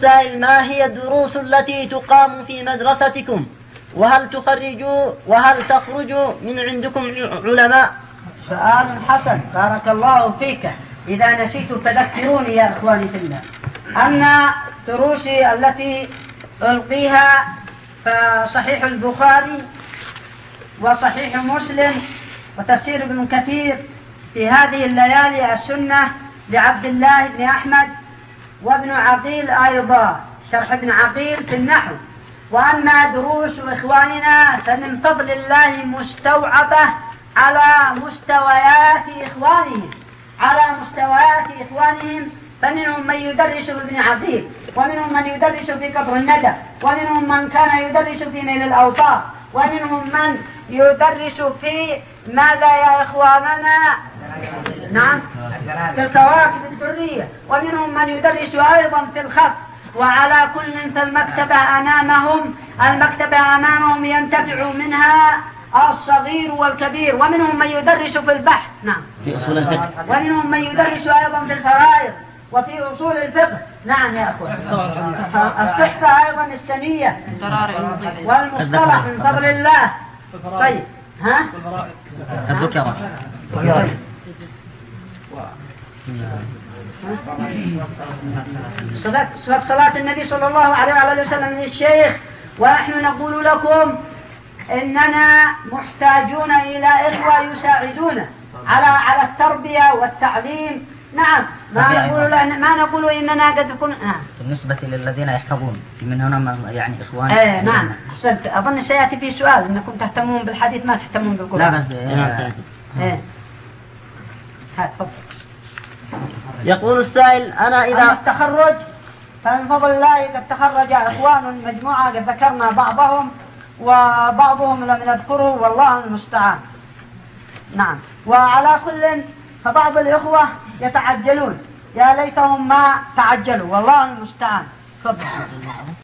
السائل: ما هي الدروس التي تقام في مدرستكم؟ وهل تخرج من عندكم علماء؟ سؤال حسن، بارك الله فيك. إذا نسيت فذكروني يا إخواني في الله. أما دروسي التي ألقيها فصحيح البخاري وصحيح مسلم وتفسير ابن كثير في هذه الليالي، السنة لعبد الله بن أحمد، وابن عقيل أيضا شرح ابن عقيل في النحو. وأما دروس إخواننا فمن فضل الله مستوعبة على مستويات إخوانهم، فمنهم من يدرس ابن عقيل، ومنهم من يدرس في قبر الندى، ومنهم من كان يدرس في نيل الأوطار، ومنهم من يدرس في ماذا يا إخواننا؟ نعم، في الكواكب الدرية، ومنهم من يدرس أيضا في الخط. وعلى كل فالمكتبة أمامهم ينتفع منها الصغير والكبير. ومنهم من يدرس في البحث، نعم، ومنهم من يدرس أيضا في الفرائض وفي أصول الفقه. نعم يا أخوة، التحفة أيضا السنية والمصطلح من فضل الله. طيب، ها؟ الذكرى صلاة النبي صلى الله عليه وآله وسلم للشيخ. ونحن نقول لكم إننا محتاجون إلى إخوة يساعدون على التربية والتعليم. نعم، ما نقول إننا قد نكون. نعم. بالنسبة للذين يحفظون من هنا يعني إخوان. نعم، أحسنت. أظن سيأتي في سؤال إنكم تهتمون بالحديث ما تهتمون بالقرآن. لا قصدي. تفضل. يقول السائل: أنا إذا التخرج فمن فضل الله قد تخرج إخوان مجموعة قد ذكرنا بعضهم، وبعضهم لم نذكره والله المستعان. نعم. وعلى كل فبعض الإخوة يتعجلون، يا ليتهم ما تعجلوا والله المستعان. تفضل.